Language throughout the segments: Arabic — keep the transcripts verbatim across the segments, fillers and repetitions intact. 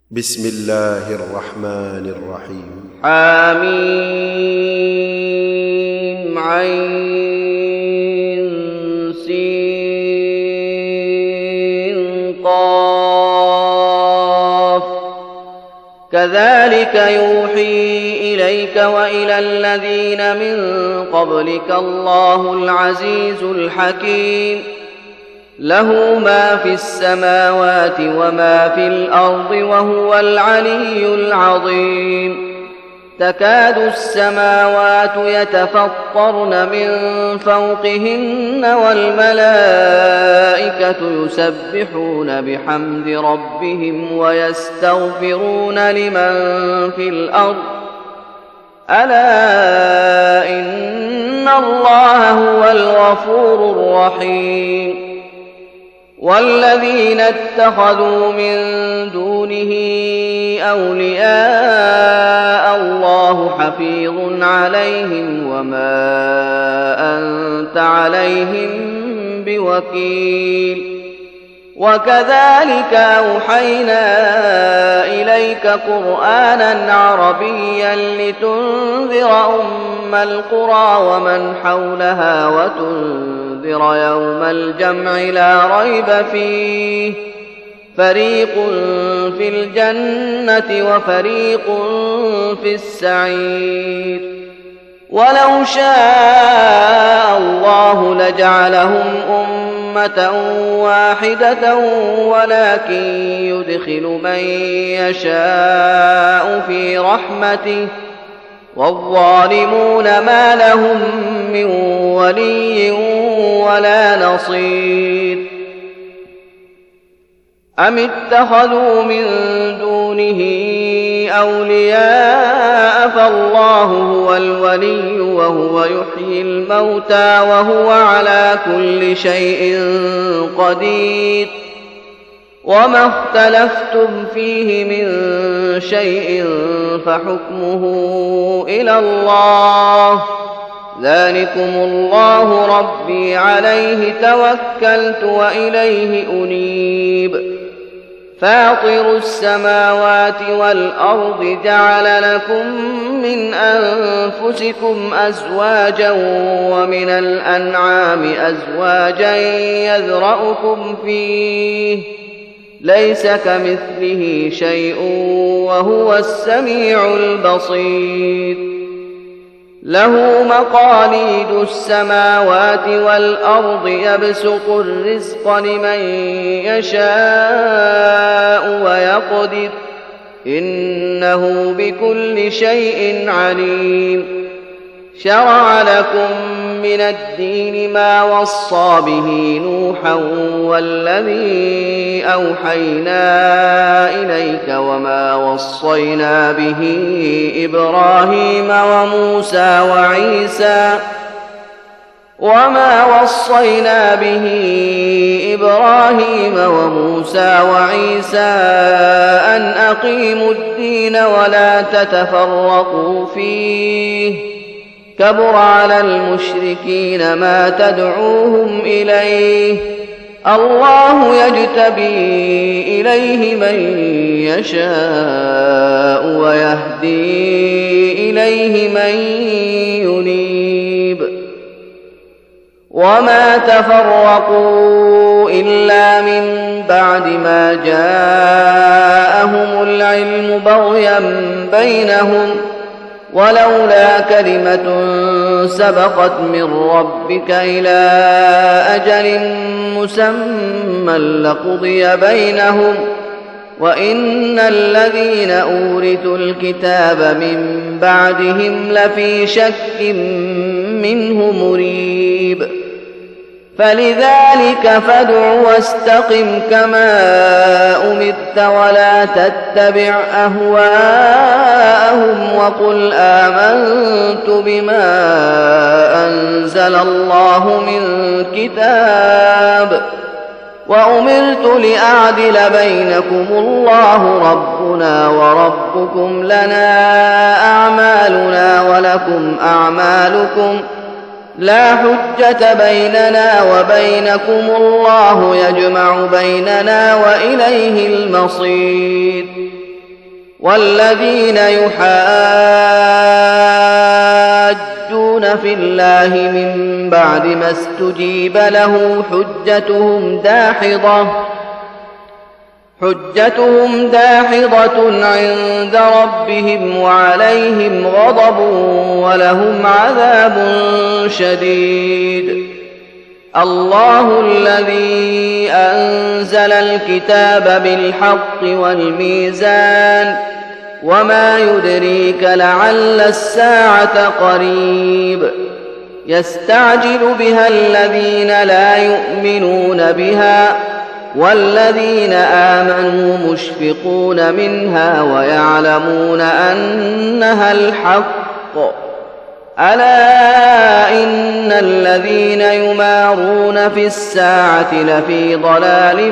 بسم الله الرحمن الرحيم. حميم عين سين قاف كذلك يوحي إليك وإلى الذين من قبلك الله العزيز الحكيم له ما في السماوات وما في الأرض وهو العلي العظيم. تكاد السماوات يتفطرن من فوقهن والملائكة يسبحون بحمد ربهم ويستغفرون لمن في الأرض ألا إن الله هو الغفور الرحيم. والذين اتخذوا من دونه أولياء الله حفيظ عليهم وما أنت عليهم بوكيل. وكذلك أوحينا إليك قرآنا عربيا لتنذر أم القرى ومن حولها وتنذر يوم الجمع لا ريب فيه فريق في الجنة وفريق في السعير. ولو شاء الله لجعلهم أمة واحدة ولكن يدخل من يشاء في رحمته والظالمون ما لهم من ولي ولا نصير. أم اتخذوا من دونه أولياء فالله هو الولي وهو يحيي الموتى وهو على كل شيء قدير. وما اختلفتم فيه من شيء فحكمه إلى الله ذلكم الله ربي عليه توكلت وإليه أنيب. فاطر السماوات والأرض جعل لكم من أنفسكم أزواجا ومن الأنعام أزواجا يذرأكم فيه ليس كمثله شيء وهو السميع البصير. له مقاليد السماوات والأرض يبسط الرزق لمن يشاء ويقدر إنه بكل شيء عليم. شرع لكم من الدين ما وصى به نوحا والذي أوحينا إليك وما وصينا به إبراهيم وموسى وعيسى وما وصينا به إبراهيم وموسى وعيسى أن أقيموا الدين ولا تتفرقوا فيه كبر على المشركين ما تدعوهم إليه الله يجتبي إليه من يشاء ويهدي إليه من ينيب. وما تفرقوا إلا من بعد ما جاءهم العلم بغيا بينهم ولولا كلمة سبقت من ربك إلى أجل مسمى لقضي بينهم وإن الذين أورثوا الكتاب من بعدهم لفي شك منه مريب. فلذلك فادع واستقم كما أمرت ولا تتبع أهواءهم وقل آمنت بما أنزل الله من كتاب وأمرت لأعدل بينكم الله ربنا وربكم لنا أعمالنا ولكم أعمالكم لا حجة بيننا وبينكم الله يجمع بيننا وإليه المصير. والذين يحاجون في الله من بعد ما استجيب له حجتهم داحضة حجتهم داحضة عند ربهم وعليهم غضب ولهم عذاب شديد. الله الذي أنزل الكتاب بالحق والميزان وما يدريك لعل الساعة قريب يستعجل بها الذين لا يؤمنون بها والذين آمنوا مشفقون منها ويعلمون أنها الحق. ألا إن الذين يمارون في الساعة لفي ضلال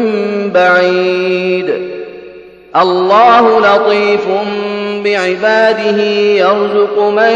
بعيد. الله لطيف بعباده يرزق من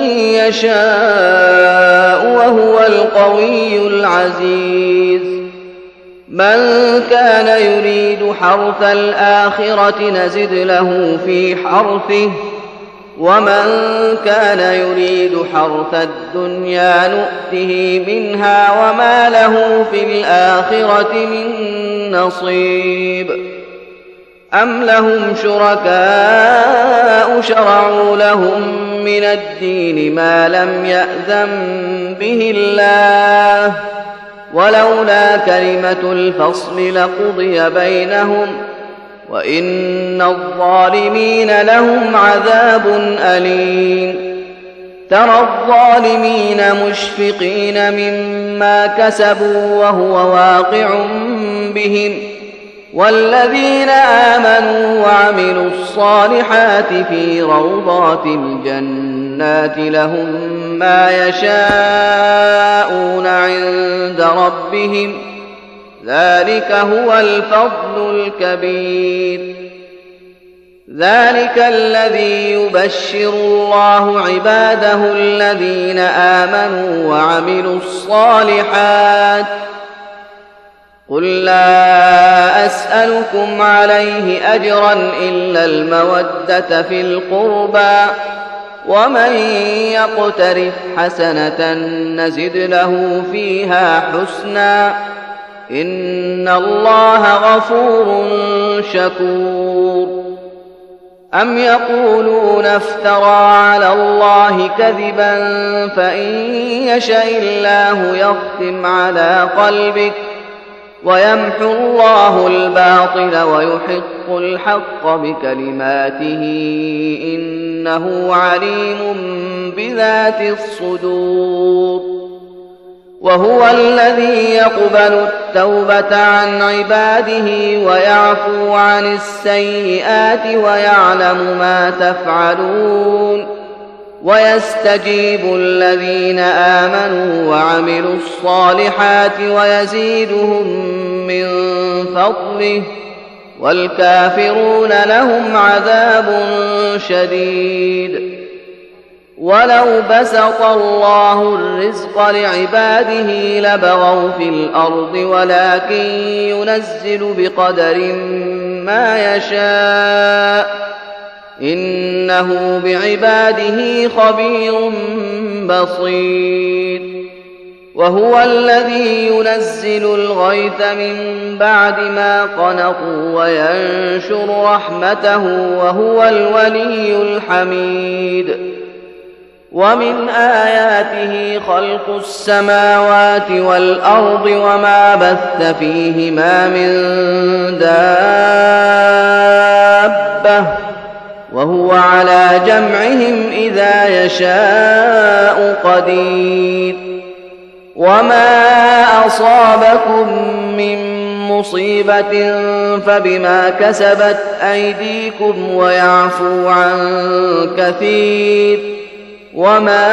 يشاء وهو القوي العزيز. من كان يريد حرث الآخرة نزد له في حرثه ومن كان يريد حرث الدنيا نؤته منها وما له في الآخرة من نصيب. أم لهم شركاء شرعوا لهم من الدين ما لم يأذن به الله ولولا كلمة الفصل لقضي بينهم وإن الظالمين لهم عذاب أليم. ترى الظالمين مشفقين مما كسبوا وهو واقع بهم والذين آمنوا وعملوا الصالحات في روضات الجنات لهم ما يشاءون عند ربهم ذلك هو الفضل الكبير. ذلك الذي يبشر الله عباده الذين آمنوا وعملوا الصالحات. قل لا أسألكم عليه أجرا إلا المودة في القربى ومن يقترف حسنة نزد له فيها حسنا إن الله غفور شكور. أم يقولون افترى على الله كذبا فإن يشاء الله يختم على قلبك ويمحو الله الباطل ويحق الحق بكلماته إنه عليم بذات الصدور. وهو الذي يقبل التوبة عن عباده ويعفو عن السيئات ويعلم ما تفعلون ويستجيب الذين آمنوا وعملوا الصالحات ويزيدهم من فضله والكافرون لهم عذاب شديد. ولو بسط الله الرزق لعباده لبغوا في الأرض ولكن ينزل بقدر ما يشاء إنه بعباده خبير بصير. وهو الذي ينزل الغيث من بعد ما قنطوا وينشر رحمته وهو الولي الحميد. ومن آياته خلق السماوات والأرض وما بث فيهما من دابة وهو على جمعهم إذا يشاء قدير. وما أصابكم من مصيبة فبما كسبت أيديكم ويعفو عن كثير وما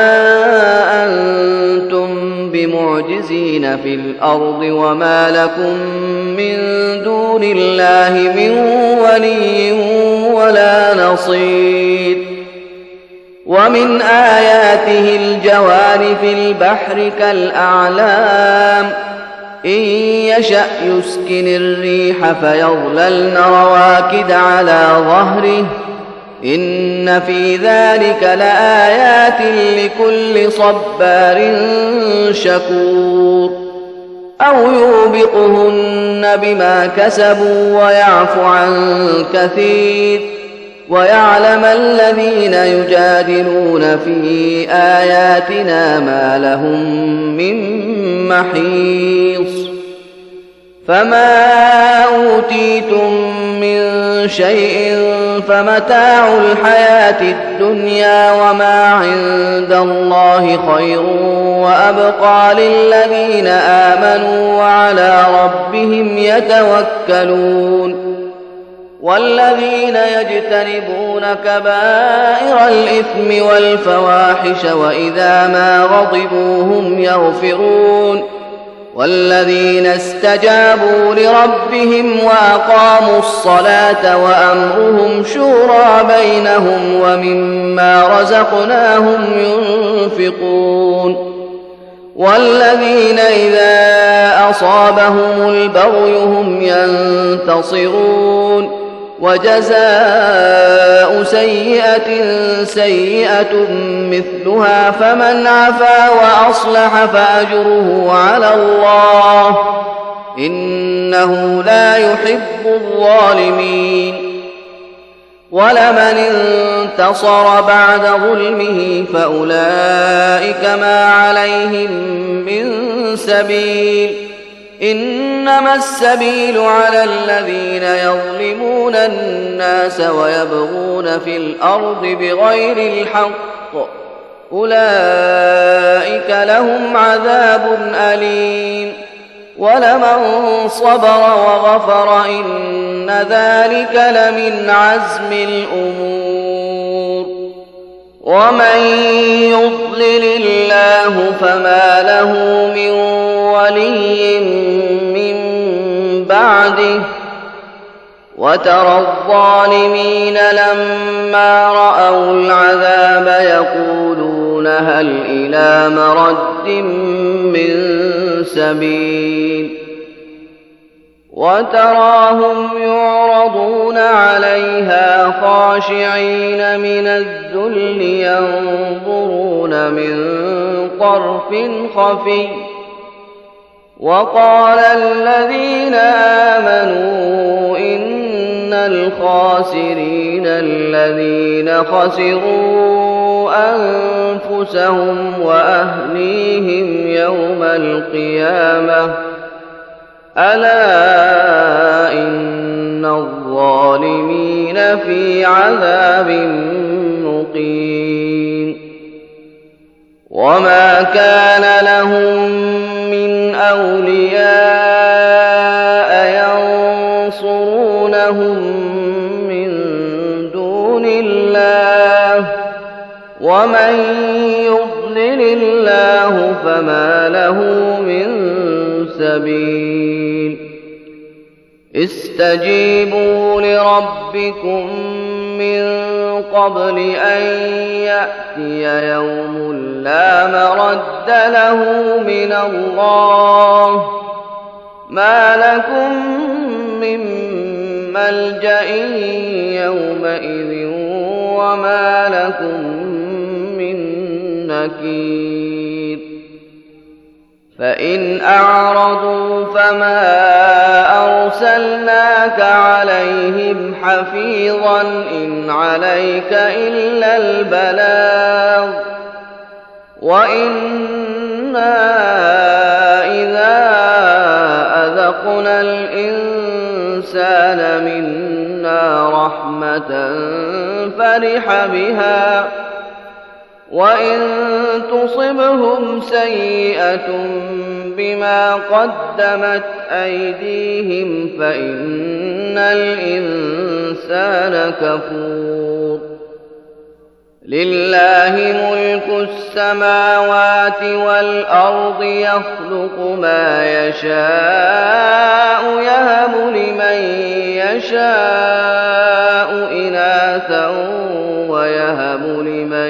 أنتم بمعجزين في الأرض وما لكم من دون الله من ولي ولا نصير. ومن آياته الجوار في البحر كالأعلام إن يشأ يسكن الريح فيظللن رواكد على ظهره إن في ذلك لآيات لكل صبار شكور أو يوبقهن بما كسبوا ويعفو عن كثير ويعلم الذين يجادلون في آياتنا ما لهم من محيص فما أوتيتم من شيء فمتاع الحياة الدنيا وما عند الله خير وأبقى للذين آمنوا وعلى ربهم يتوكلون والذين يجتنبون كبائر الإثم والفواحش وإذا ما غضبوا هم يغفرون والذين استجابوا لربهم وأقاموا الصلاة وأمرهم شورى بينهم ومما رزقناهم ينفقون والذين إذا أصابهم البغي هم ينتصرون وجزاء سيئة سيئة مثلها فمن عفا وأصلح فأجره على الله إنه لا يحب الظالمين ولمن انتصر بعد ظلمه فأولئك ما عليهم من سبيل إنما السبيل على الذين يظلمون الناس ويبغون في الأرض بغير الحق أولئك لهم عذاب أليم ولمن صبر وغفر إن ذلك لمن عزم الأمور ومن يضلل الله فما له من ولي من بعده وترى الظالمين لما رأوا العذاب يقولون هل إلى مرد من سبيل وتراهم يعرضون عليها خاشعين من الذل ينظرون من طرف خفي وقال الذين آمنوا إن الخاسرين الذين خسروا أنفسهم وأهليهم يوم القيامة ألا إن الظالمين في عذاب مقيم وما كان لهم من أولياء ينصرونهم من دون الله ومن يضلل الله فما له من سبيل استجيبوا لربكم من قبل أن يأتي يوم لا مرد له من الله ما لكم من ملجأ يومئذ وما لكم من نكير فإن أعرضوا فما أرسلناك عليهم حفيظا إن عليك إلا البلاغ وإنا إذا أذقنا الإنسان منا رحمة فرح بها وإن تصبهم سيئة بما قدمت أيديهم فإن الإنسان كفور لله ملك السماوات والأرض يخلق ما يشاء يهب لمن يشاء إناثا ويهب لمن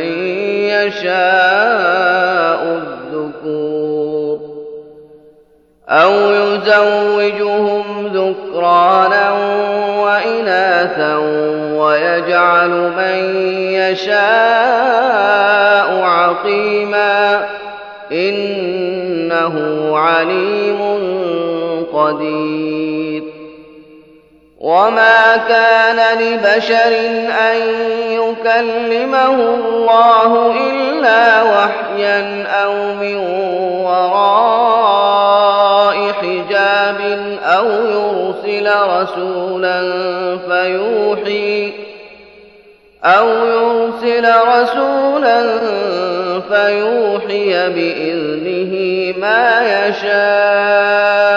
يشاء الذكور أو يزوجهم ذكرانا وإناثا إناثا ويجعل من يشاء عقيما إنه عليم قدير. وما كان لبشر أن يكلمه الله إلا وحيا أو من وراء حجاب أو يرسل رسولا فيوحي أو يرسل رسولا فيوحي بإذنه ما يشاء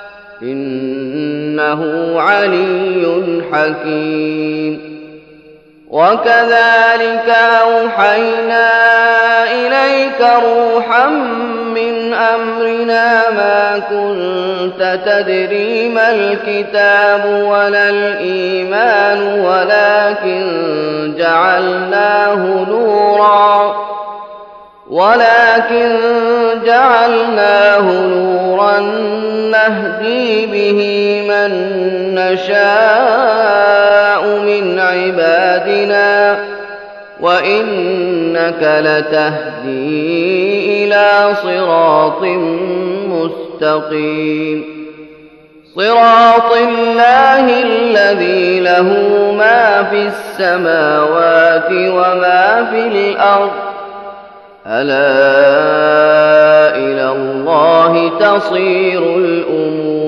إنه علي حكيم. وكذلك أوحينا إليك روحا من أمرنا ما كنت تدري ما الكتاب ولا الإيمان ولكن جعلناه نورا ولكن جعلناه نورا نهدي به من نشاء من عبادنا وإنك لتهدي إلى صراط مستقيم. صراط الله الذي له ما في السماوات وما في الأرض ألا إلى الله تصير الأمور.